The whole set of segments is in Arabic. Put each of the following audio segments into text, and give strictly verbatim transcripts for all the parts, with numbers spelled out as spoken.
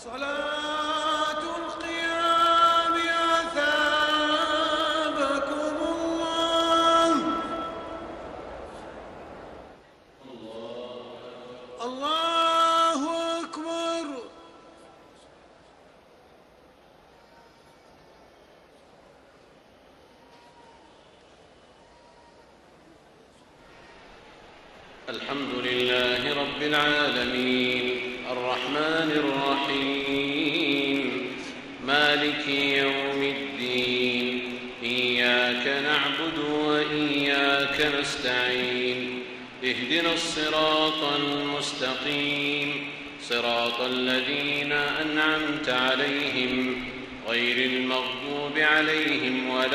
صلاة القيام أثابكم الله. الله أكبر. الحمد لله رب العالمين الرحمن الرحيم مالك يوم الدين إياك نعبد وإياك نستعين اهدنا الصراط المستقيم صراط الذين أنعمت عليهم غير المغضوب عليهم ولا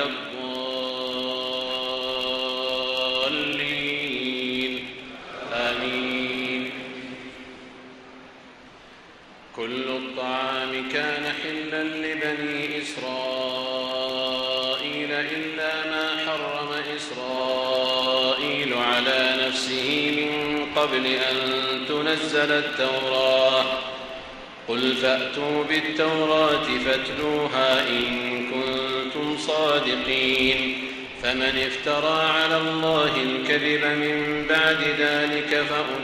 الضالين آمين. كل الطعام كان حلا لبني إسرائيل إلا ما حرم إسرائيل على نفسه من قبل أن تنزل التوراة قل فأتوا بالتوراة فاتلوها إن كنتم صادقين فمن افترى على الله الكذب من بعد ذلك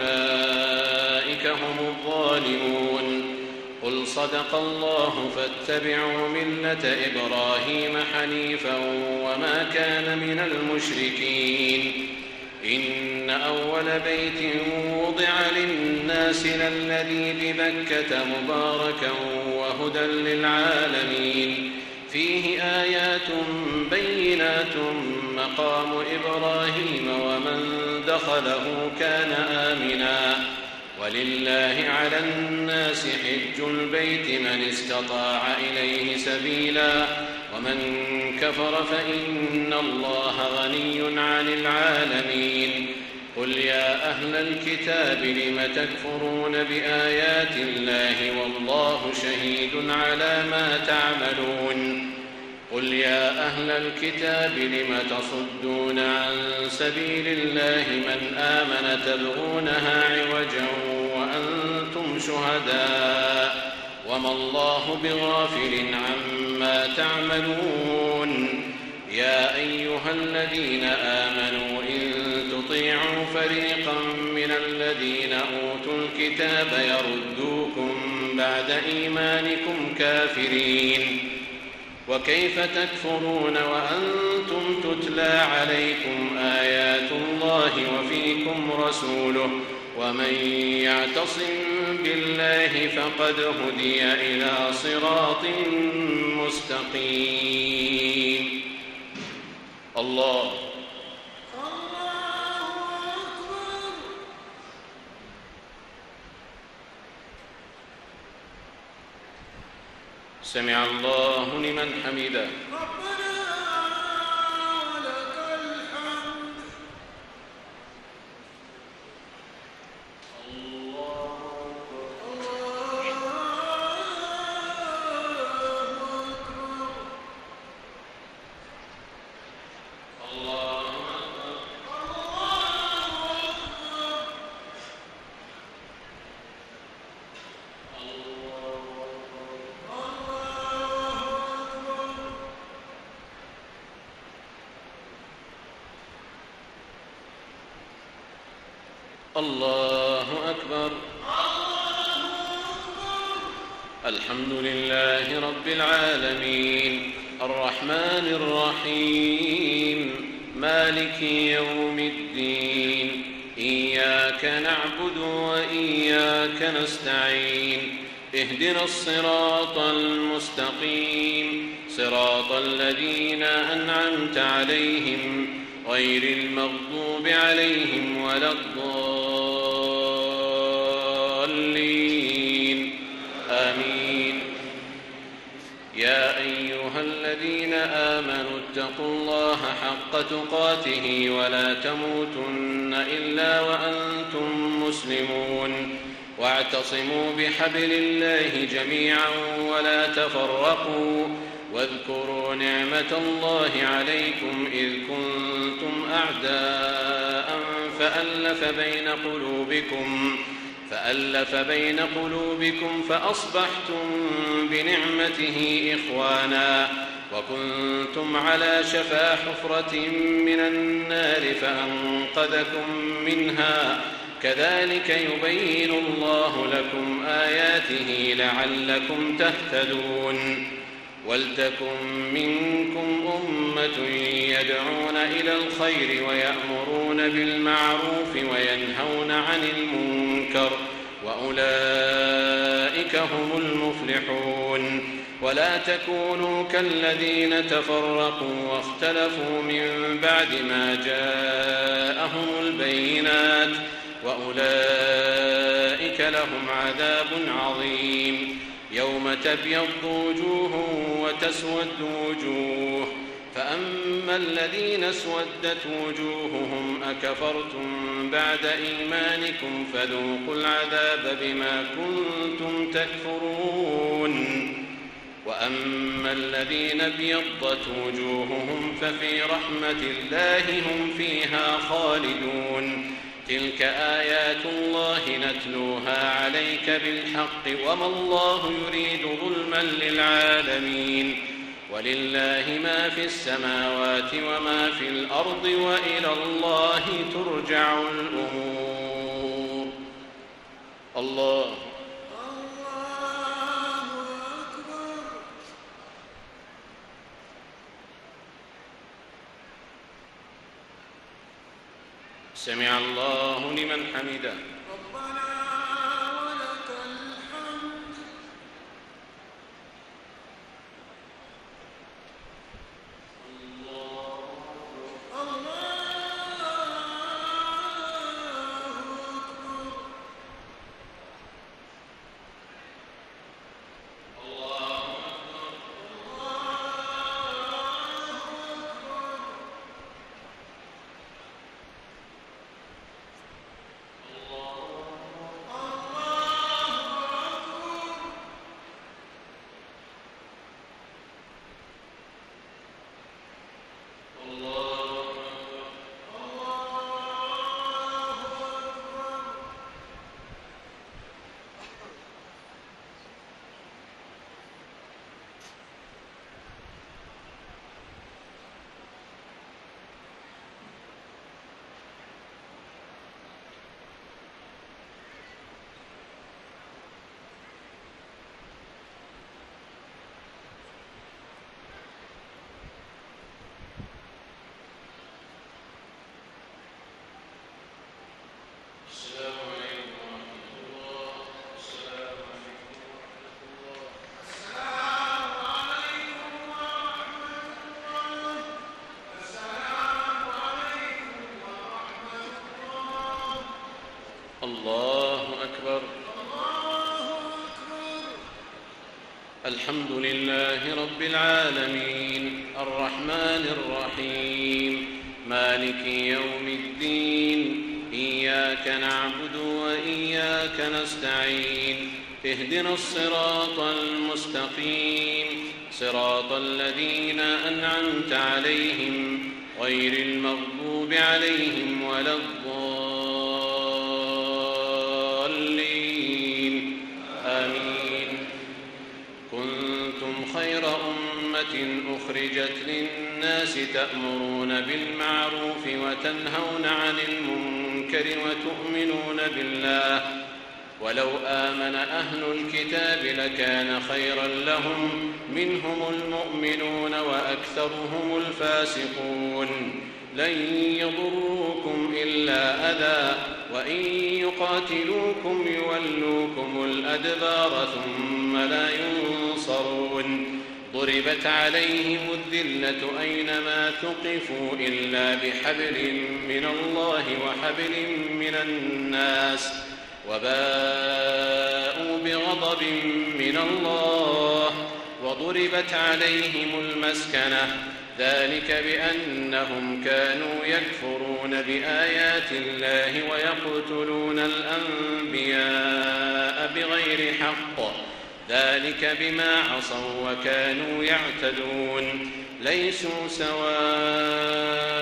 فأولئك هم الظالمون. قل صدق الله فاتبعوا ملة إبراهيم حنيفا وما كان من المشركين. إن أول بيت وضع للناس للذي ببكة مباركا وهدى للعالمين فيه آيات بينات مقام إبراهيم ومن دخله كان آمنا ولله على الناس حج البيت من استطاع إليه سبيلا ومن كفر فإن الله غني عن العالمين. قل يا أهل الكتاب لم تكفرون بآيات الله والله شهيد على ما تعملون. قل يا أهل الكتاب لم تصدون عن سبيل الله من آمن تبغونها عوجا وأنتم شهداء وما الله بغافل عما تعملون. يا أيها الذين آمنوا إن تطيعوا فريقا من الذين أوتوا الكتاب يردوكم بعد إيمانكم كافرين وكيف تكفرون وأنتم تتلى عليكم آيات الله وفيكم رسوله ومن يعتصم بالله فقد هدي إلى صراط مستقيم. الله سمع الله لمن حمده. ربنا ولك الحمد. الله أكبر. الله أكبر. الله أكبر. الحمد لله رب العالمين الرحمن الرحيم مالك يوم الدين إياك نعبد وإياك نستعين اهدنا الصراط المستقيم صراط الذين أنعمت عليهم غير المغضوب عليهم ولا الضالين آمين. يا أيها الذين آمنوا اتقوا الله حق تقاته ولا تموتن إلا وأنتم مسلمون واعتصموا بحبل الله جميعا ولا تفرقوا واذكروا نعمة الله عليكم إذ كنتم أعداء فألف بين قلوبكم فألف بين قلوبكم فأصبحتم بنعمته إخوانا وكنتم على شفا حفرة من النار فأنقذكم منها كذلك يبين الله لكم آياته لعلكم تهتدون ولتكن منكم أمة يدعون إلى الخير ويأمرون بالمعروف وينهون عن المنكر وأولئك هم المفلحون ولا تكونوا كالذين تفرقوا واختلفوا من بعد ما جاءهم البينات وأولئك لهم عذاب عظيم يوم تبيض وجوه وتسود وجوه فأما الذين اسودت وجوههم أكفرتم بعد إيمانكم فذوقوا العذاب بما كنتم تكفرون وأما الذين ابيضت وجوههم ففي رحمة الله هم فيها خالدون تلك آيات الله نتلوها عليك بالحق وما الله يريد ظلما للعالمين ولله ما في السماوات وما في الأرض وإلى الله ترجع الأمور. الله سمع الله لمن حمده. ربنا ولك الحمد. الله الله أكبر. الله الله أكبر. الحمد لله رب العالمين الرحمن الرحيم مالك يوم الدين إياك نعبد وإياك نستعين اهدنا الصراط المستقيم صراط الذين أنعمت عليهم غير المغضوب عليهم ولا الضالين آمين. كنتم خير أمة أخرجت للناس تأمرون بالمعروف وتنهون عن المنكر وتؤمنون بالله ولو آمن أهل الكتاب لكان خيرا لهم منهم المؤمنون وأكثرهم الفاسقون. لن يضروكم إلا أذى وإن يقاتلوكم يولوكم الأدبار ثم لا ينصرون. ضربت عليهم الذلة أينما ثقفوا إلا بحبل من الله وحبل من الناس وباءوا بغضب من الله وضربت عليهم المسكنة ذلك بأنهم كانوا يكفرون بآيات الله ويقتلون الأنبياء بغير حق ذلك بما عصوا وكانوا يعتدون. ليسوا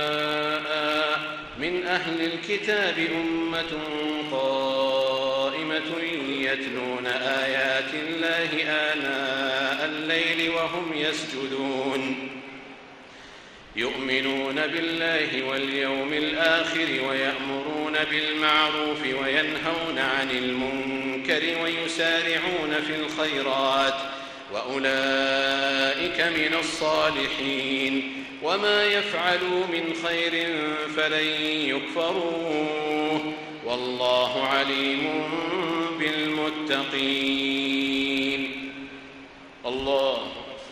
سواء من أهل الكتاب أمة قائمة أمة يتلون آيات الله آناء الليل وهم يسجدون يؤمنون بالله واليوم الآخر ويأمرون بالمعروف وينهون عن المنكر ويسارعون في الخيرات وأولئك من الصالحين وما يفعلوا من خير فلن يكفروه والله عليم بالمتقين. الله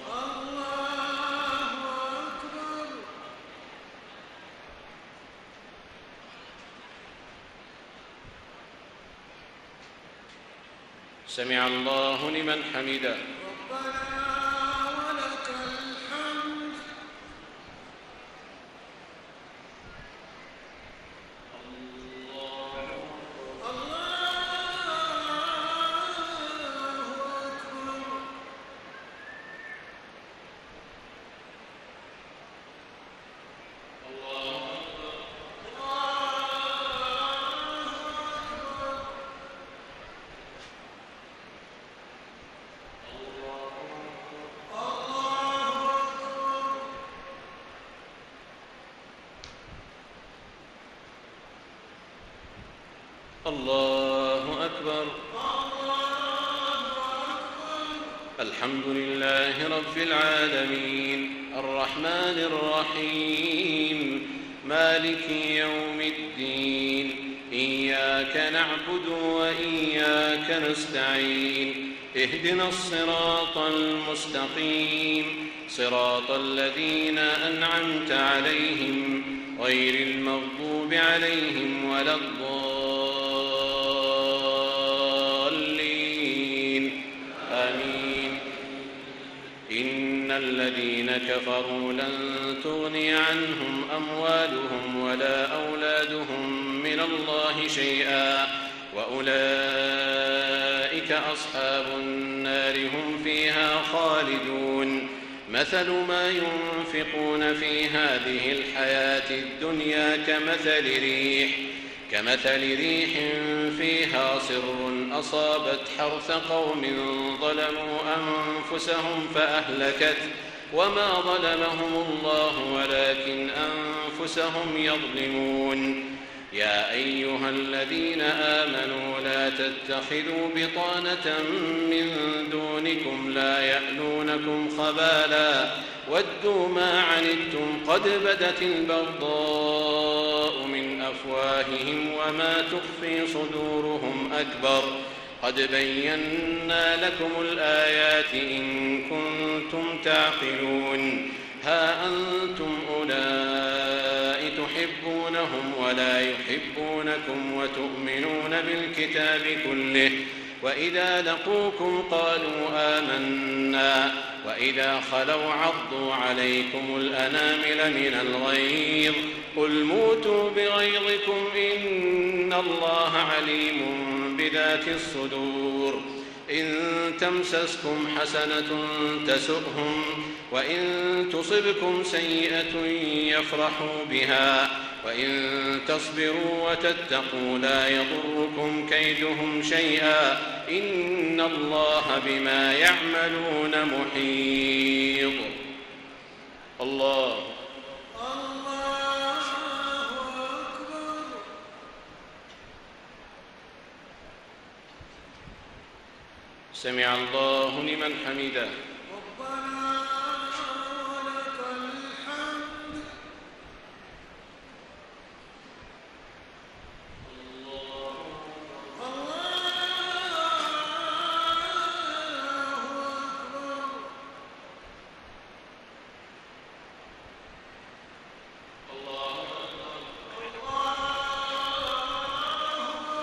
سمع الله لمن حمده. الله أكبر. الحمد لله رب العالمين الرحمن الرحيم مالك يوم الدين إياك نعبد وإياك نستعين اهدنا الصراط المستقيم صراط الذين أنعمت عليهم غير المغضوب عليهم ولا الضالين آمين. إن الذين كفروا لن تغني عنهم أموالهم ولا أولادهم من الله شيئا وأولئك أصحاب النار هم فيها خالدون. مثل ما ينفقون في هذه الحياة الدنيا كمثل ريح كمثل ريح فيها صر أصابت حرث قوم ظلموا أنفسهم فأهلكت وما ظلمهم الله ولكن أنفسهم يظلمون. يا أيها الذين آمنوا لا تتخذوا بطانة من دونكم لا يألونكم خبالا ودوا ما عنتم قد بدت البغضاء من أفواههم وما تخفي صدورهم أكبر قد بينا لكم الآيات إن كنتم تعقلون. ها أنتم أولئك تحبونهم ولا يحبونكم وتؤمنون بالكتاب كله وإذا لقوكم قالوا آمنا وإذا خلوا عضوا عليكم الأنامل من الغيظ قل موتوا بغيظكم إن الله عليم بذات الصدور. إن تمسسكم حسنة تسؤهم وإن تصبكم سيئة يفرحوا بها وإن تصبروا وتتقوا لا يضركم كيدهم شيئا إن الله بما يعملون محيط. الله سمع الله لمن حمده.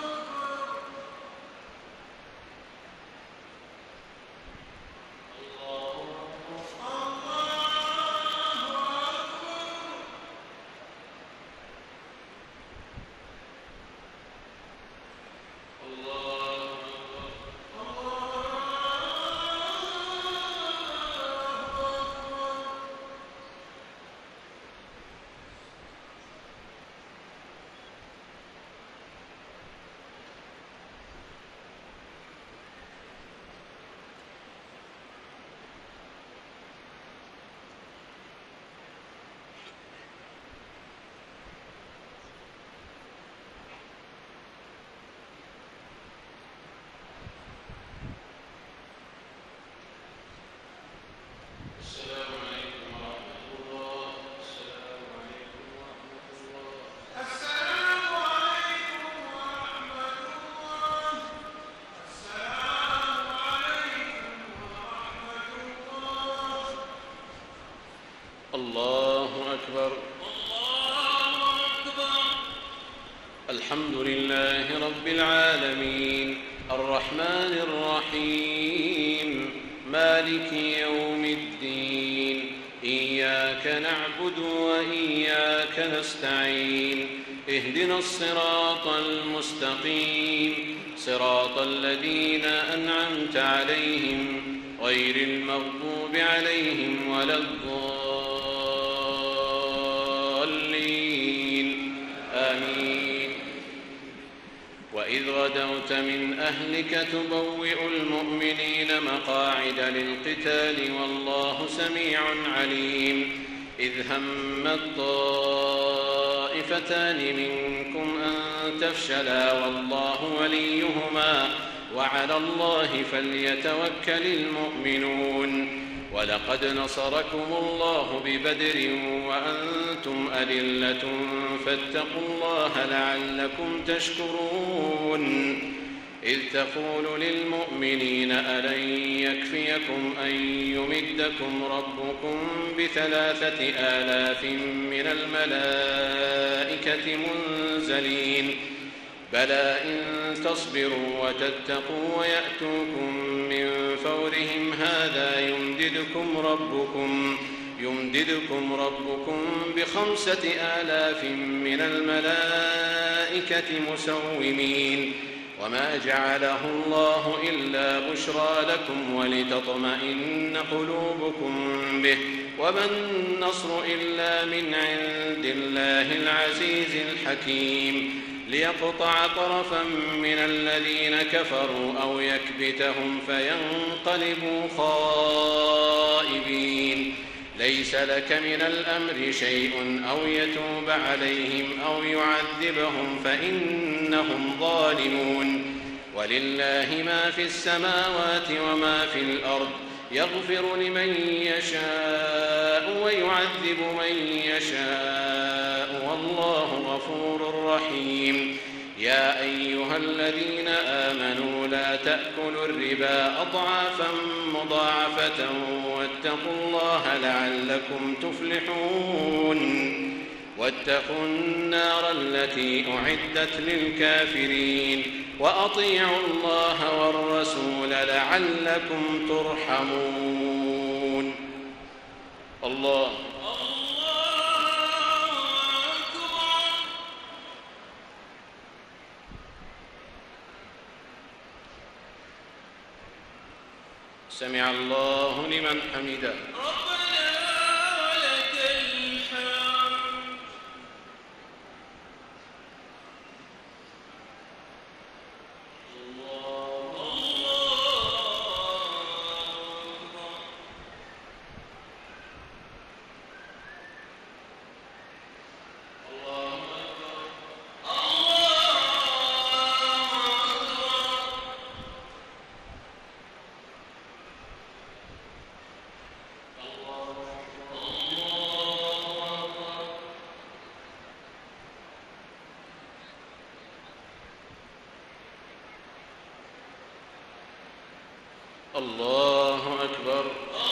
الله العالمين الرحمن الرحيم مالك يوم الدين إياك نعبد وإياك نستعين اهدنا الصراط المستقيم صراط الذين أنعمت عليهم غير المغضوب عليهم ولا الضالين آمين. وإذ غدوت من أهلك تبوئ المؤمنين مقاعد للقتال والله سميع عليم إذ هم الطائفتان منكم أن تفشلا والله وليهما وعلى الله فليتوكل المؤمنون ولقد نصركم الله ببدر وأنتم أذلة فاتقوا الله لعلكم تشكرون إذ تقول للمؤمنين ألن يكفيكم أن يمدكم ربكم بثلاثة آلاف من الملائكة منزلين بلى إن تصبروا وتتقوا ويأتوكم من فورهم هذا يمددكم ربكم يمددكم ربكم بخمسة آلاف من الملائكة مسومين وما جعله الله إلا بشرى لكم ولتطمئن قلوبكم به وما النصر إلا من عند الله العزيز الحكيم ليقطع طرفا من الذين كفروا أو يكبتهم فينقلبوا خائبين ليس لك من الأمر شيء أو يتوب عليهم أو يعذبهم فإنهم ظالمون ولله ما في السماوات وما في الأرض يغفر لمن يشاء ويعذب من يشاء والله غفور رحيم يا أيها الذين آمنوا لا تأكلوا الربا أضعافا مضاعفة واتقوا الله لعلكم تفلحون واتقوا النار التي أعدت للكافرين وأطيعوا الله والرسول لعلكم ترحمون. الله سمع الله لمن حمده ربنا ولك الحمد. الله الله الله أكبر.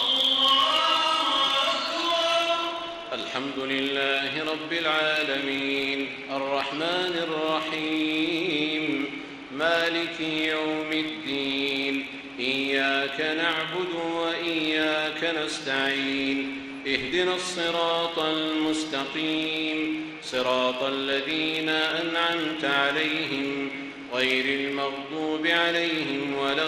الحمد لله رب العالمين الرحمن الرحيم مالك يوم الدين إياك نعبد وإياك نستعين اهدنا الصراط المستقيم صراط الذين أنعمت عليهم غير المغضوب عليهم ولا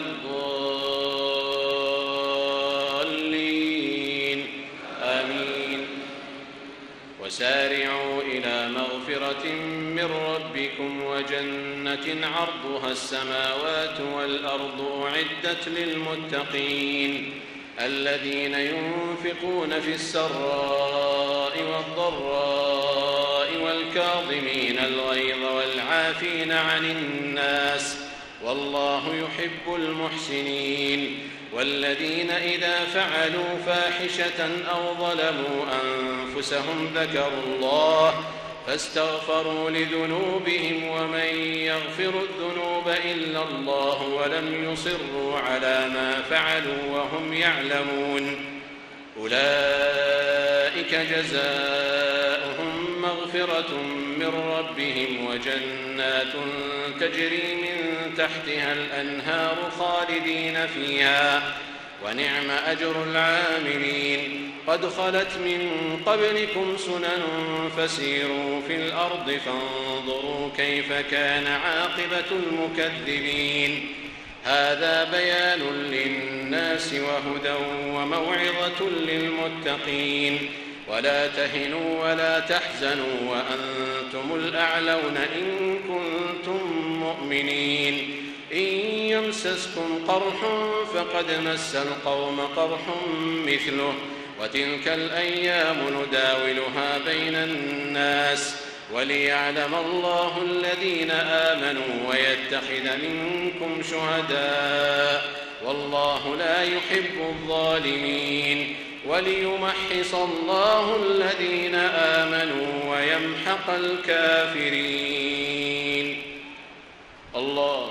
الضالين آمين. وسارعوا إلى مغفرة من ربكم وجنة عرضها السماوات والأرض أعدت للمتقين الذين ينفقون في السراء والضراء والكاظمين الغيظ والعافين عن الناس والله يحب المحسنين والذين إذا فعلوا فاحشة أو ظلموا أنفسهم ذكروا الله فاستغفروا لذنوبهم ومن يغفر الذنوب إلا الله ولم يصروا على ما فعلوا وهم يعلمون أولئك جزاؤهم مغفرة مغفرة من ربهم وجنات تجري من تحتها الأنهار خالدين فيها ونعم أجر العاملين قد خلت من قبلكم سنن فسيروا في الأرض فانظروا كيف كان عاقبة المكذبين هذا بيان للناس وهدى وموعظة للمتقين ولا تهنوا ولا تحزنوا وأنتم الأعلون إن كنتم مؤمنين إن يمسسكم قرح فقد مس القوم قرح مثله وتلك الأيام نداولها بين الناس وليعلم الله الذين آمنوا ويتخذ منكم شهداء والله لا يحب الظالمين وليمحص الله الذين آمنوا ويمحق الكافرين. الله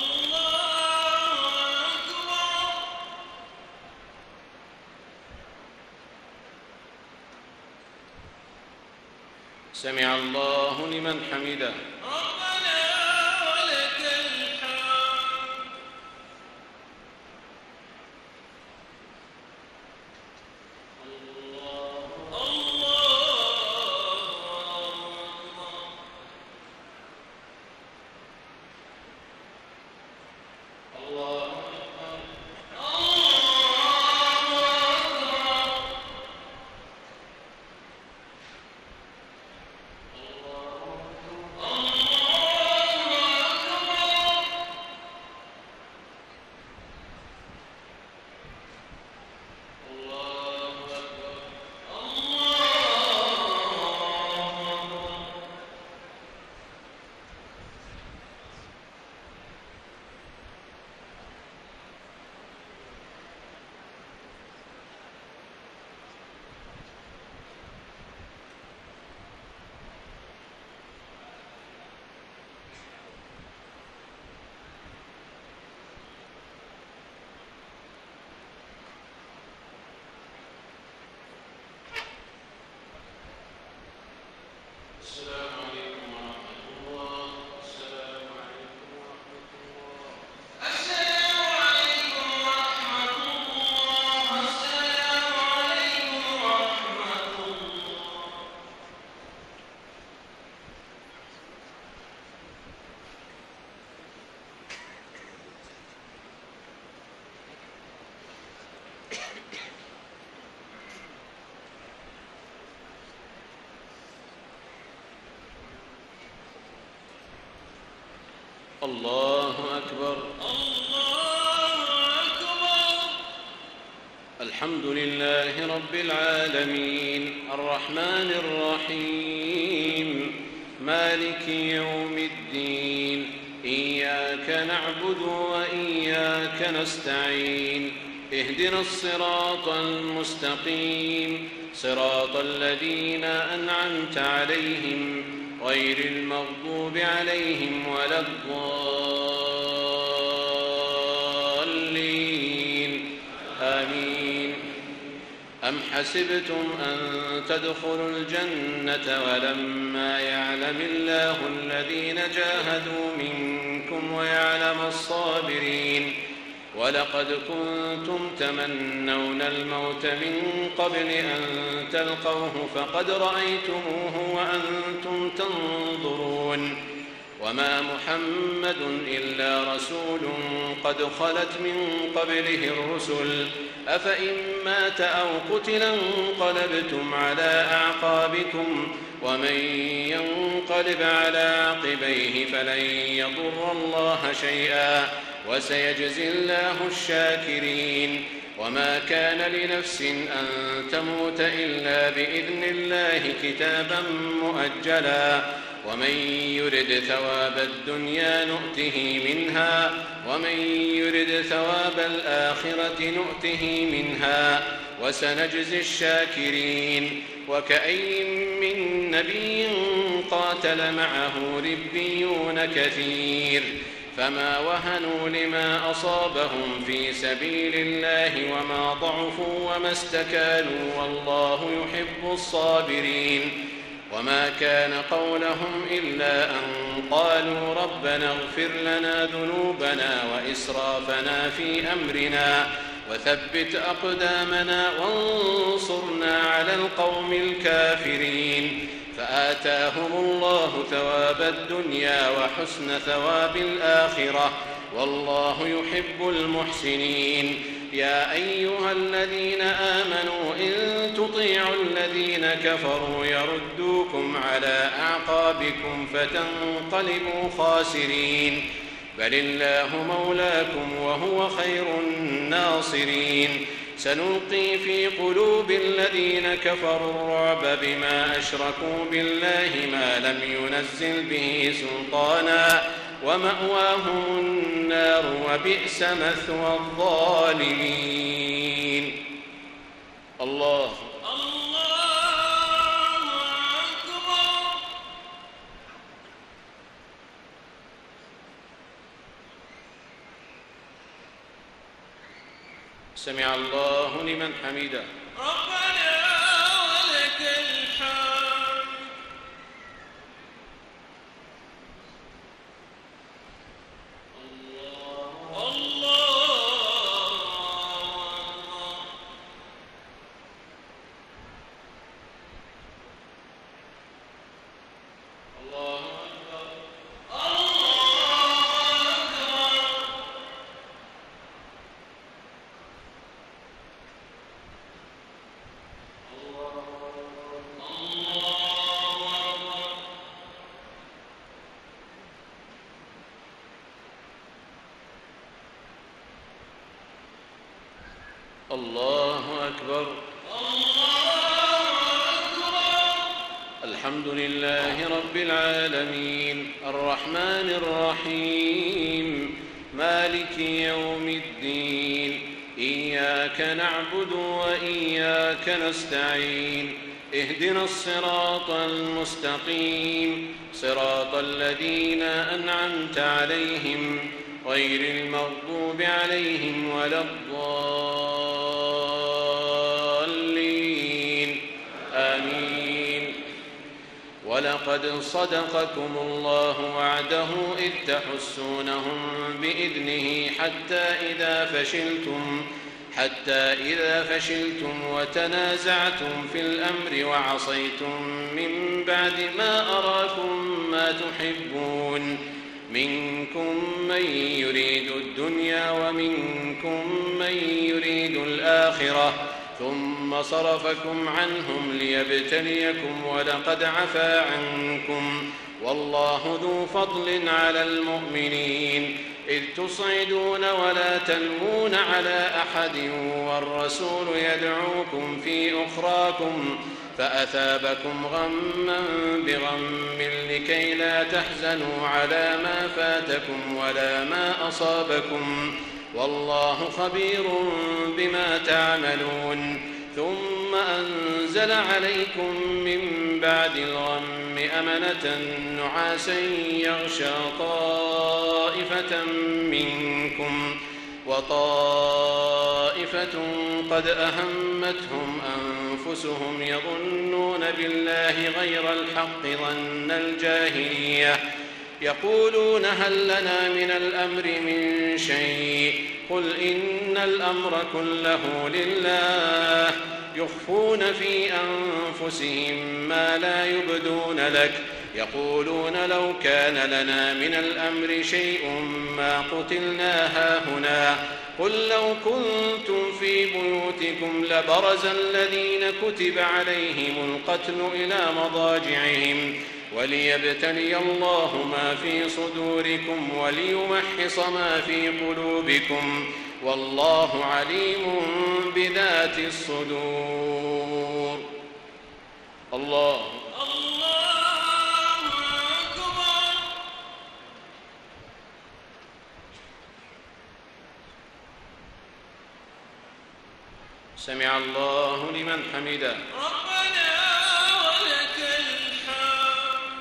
سمع الله لمن حمده ربنا ولك الحمد. الله الله السلام عليكم ورحمة الله. السلام عليكم ورحمة الله. السلام عليكم ورحمة الله. السلام عليكم ورحمة الله. الله أكبر الله أكبر. الحمد لله رب العالمين الرحمن الرحيم مالك يوم الدين إياك نعبد وإياك نستعين اهدنا الصراط المستقيم صراط الذين أنعمت عليهم غير المغضوب عليهم ولا الضالين آمين. أم حسبتم أن تدخلوا الجنة ولما يعلم الله الذين جاهدوا منكم ويعلم الصابرين ولقد كنتم تمنون الموت من قبل أن تلقوه فقد رأيتموه وأنتم تنظرون وما محمد إلا رسول قد خلت من قبله الرسل أفإن مات أو قتل انقلبتم على أعقابكم ومن ينقلب على عقبيه فلن يضر الله شيئا وسيجزي الله الشاكرين. وما كان لنفس أن تموت إلا بإذن الله كتابا مؤجلا ومن يرد ثواب الدنيا نؤته منها ومن يرد ثواب الآخرة نؤته منها وسنجزي الشاكرين. وكأي من نبي قاتل معه ربيون كثير فما وهنوا لما أصابهم في سبيل الله وما ضعفوا وما استكانوا والله يحب الصابرين. وما كان قولهم إلا أن قالوا ربنا اغفر لنا ذنوبنا وإسرافنا في أمرنا وثبت أقدامنا وانصرنا على القوم الكافرين فآتاهم الله ثواب الدنيا وحسن ثواب الآخرة والله يحب المحسنين. يا أيها الذين آمنوا إن تطيعوا الذين كفروا يردوكم على أعقابكم فتنقلبوا خاسرين بل الله مولاكم وهو خير الناصرين. سنلقي في قلوب الذين كفروا الرعب بما أشركوا بالله ما لم ينزل به سلطانا ومأواهم النار وبئس مثوى الظالمين. الله سمع الله لمن حمده ربنا ولك الحمد. الله الله الله أكبر. الحمد لله رب العالمين الرحمن الرحيم مالك يوم الدين إياك نعبد وإياك نستعين اهدنا الصراط المستقيم صراط الذين أنعمت عليهم غير المغضوب عليهم ولا الضالين آمين. ولقد صدقكم الله وعده إذ تحسونهم بإذنه حتى إذا فشلتم حتى إذا فشلتم وتنازعتم في الأمر وعصيتم من بعد ما أراكم ما تحبون منكم من يريد الدنيا ومنكم من يريد الآخرة ثم صرفكم عنهم ليبتليكم ولقد عفا عنكم والله ذو فضل على المؤمنين إذ تصعدون ولا تلوون على أحد والرسول يدعوكم في أخراكم فأثابكم غما بغم لكي لا تحزنوا على ما فاتكم ولا ما أصابكم والله خبير بما تعملون. ثم أنزل عليكم من بعد الغم أمنة نعاسا يغشى طائفة منكم وطائفة قد أهمتهم أنفسهم يظنون بالله غير الحق ظن الجاهلية يقولون هل لنا من الأمر من شيء قل إن الأمر كله لله يخفون في أنفسهم ما لا يبدون لك يقولون لو كان لنا من الأمر شيء ما قتلنا هاهنا قل لو كنتم في بيوتكم لبرز الذين كتب عليهم القتل إلى مضاجعهم وليبتلي الله ما في صدوركم وليمحص ما في قلوبكم والله عليم بذات الصدور. الله سمع الله لمن حمده ربنا ولك الحمد.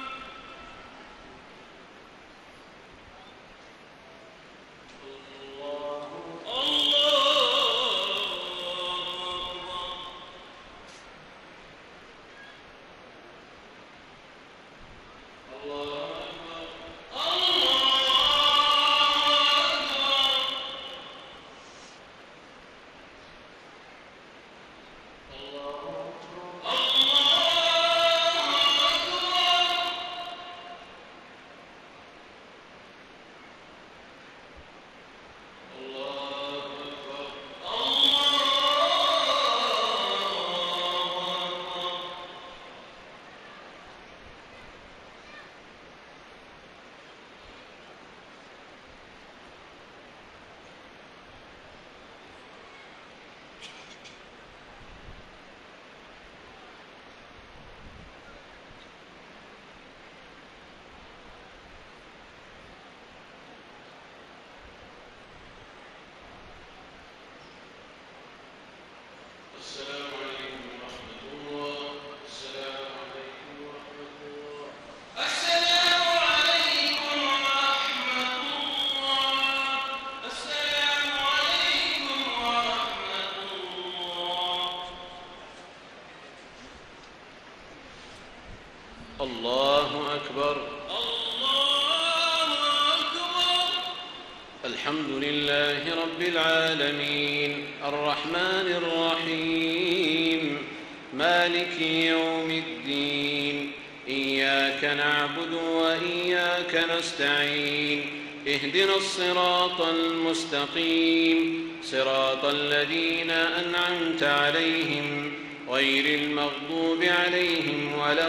الله الله لله رب العالمين الرحمن الرحيم مالك يوم الدين إياك نعبد وإياك نستعين اهدنا الصراط المستقيم صراط الذين أنعمت عليهم غير المغضوب عليهم ولا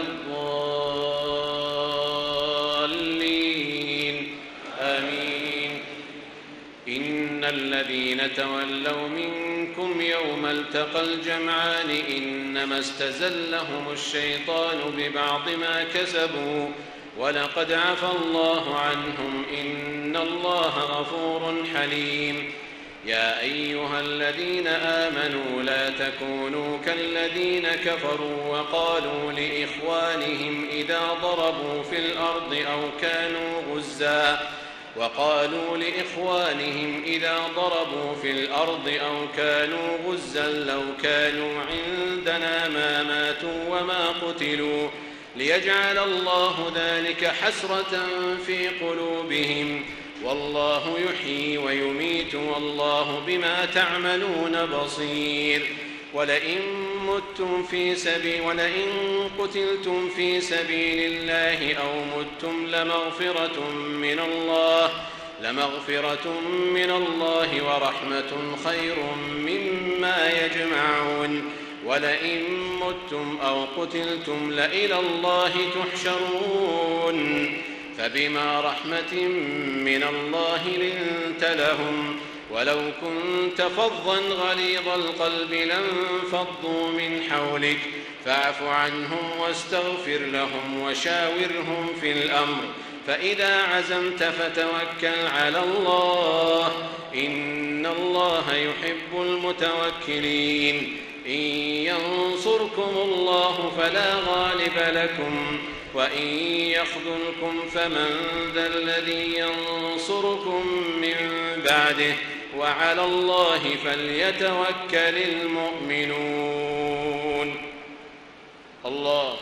الضالين آمين. إن الذين تولوا منكم يوم التقى الجمعان إنما استزلهم الشيطان ببعض ما كسبوا ولقد عفى الله عنهم إن الله غفور حليم. يا أيها الذين آمنوا لا تكونوا كالذين كفروا وقالوا لإخوانهم إذا ضربوا في الأرض أو كانوا غزا وقالوا لإخوانهم إذا ضربوا في الأرض أو كانوا غزا لو كانوا عندنا ما ماتوا وما قتلوا ليجعل الله ذلك حسرة في قلوبهم والله يحيي ويميت والله بما تعملون بصير. ولئن متم في سبيل ولئن قتلتم في سبيل الله أو متم لمغفرة من الله لمغفرة من الله ورحمة خير مما يجمعون. ولئن متم أو قتلتم لإلى الله تحشرون فبما رحمة من الله لنت لهم ولو كنت فظا غليظ القلب لانفضوا من حولك فاعف عنهم واستغفر لهم وشاورهم في الأمر فإذا عزمت فتوكل على الله إن الله يحب المتوكلين. إن ينصركم الله فلا غالب لكم وإن يخذلكم فمن ذا الذي ينصركم من بعده وعلى الله فليتوكل المؤمنون. الله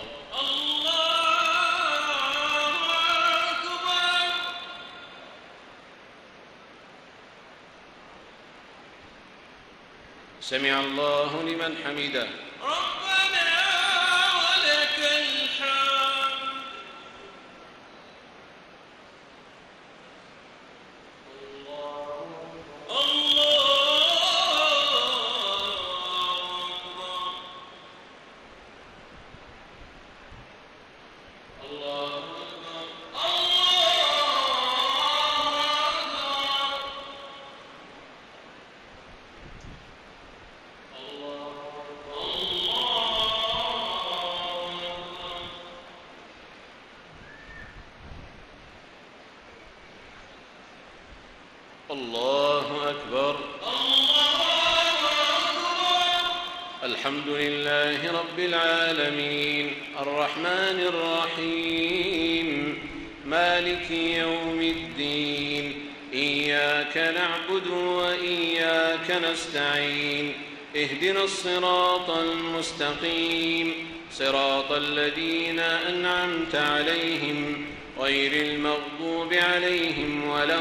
سمع الله لمن حمده ربنا ولك الحمد. الله الله أكبر. الحمد لله رب العالمين الرحمن الرحيم مالك يوم الدين إياك نعبد وإياك نستعين اهدنا الصراط المستقيم صراط الذين أنعمت عليهم غير المغضوب عليهم ولا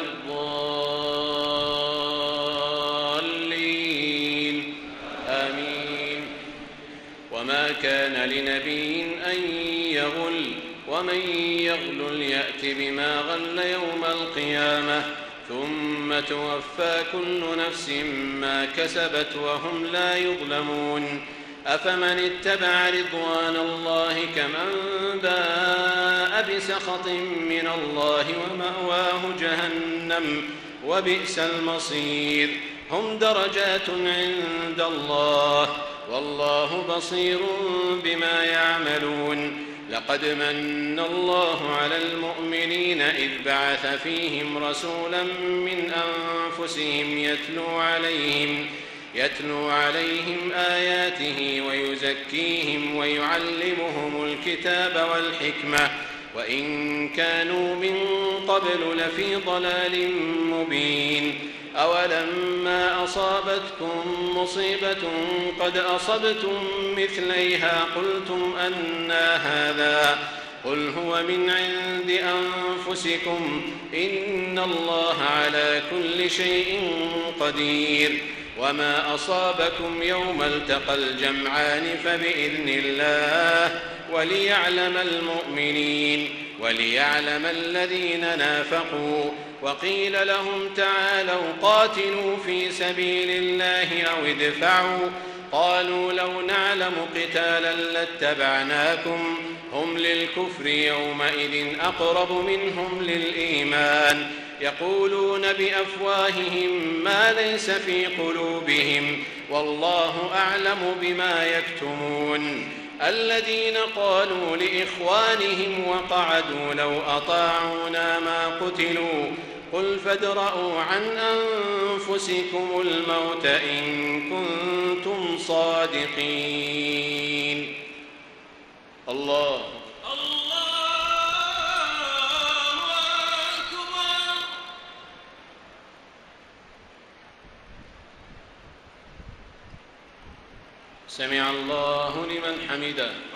الضالين آمين. وما كان لنبي أن يغل ومن يغلل يأت بما غل يوم القيامة ثم توفى كل نفس ما كسبت وهم لا يظلمون. أفمن اتبع رضوان الله كمن باء بسخط من الله ومأواه جهنم وبئس المصير. هم درجات عند الله والله بصير بما يعملون. لقد من الله على المؤمنين إذ بعث فيهم رسولا من أنفسهم يتلو عليهم يتلو عليهم آياته ويزكيهم ويعلمهم الكتاب والحكمة وإن كانوا من قبل لفي ضلال مبين. أولما أصابتكم مصيبة قد أصبتم مثليها قلتم أنى هذا قل هو من عند أنفسكم إن الله على كل شيء قدير وما أصابكم يوم التقى الجمعان فبإذن الله وليعلم المؤمنين وليعلم الذين نافقوا وقيل لهم تعالوا قاتلوا في سبيل الله أو ادفعوا قالوا لو نعلم قتالا لاتبعناكم هم للكفر يومئذ أقرب منهم للإيمان يقولون بأفواههم ما ليس في قلوبهم والله أعلم بما يكتمون الذين قالوا لإخوانهم وقعدوا لو أطاعونا ما قتلوا قل فادرءوا عن أنفسكم الموت إن كنتم صادقين. الله سمع الله لمن حمده.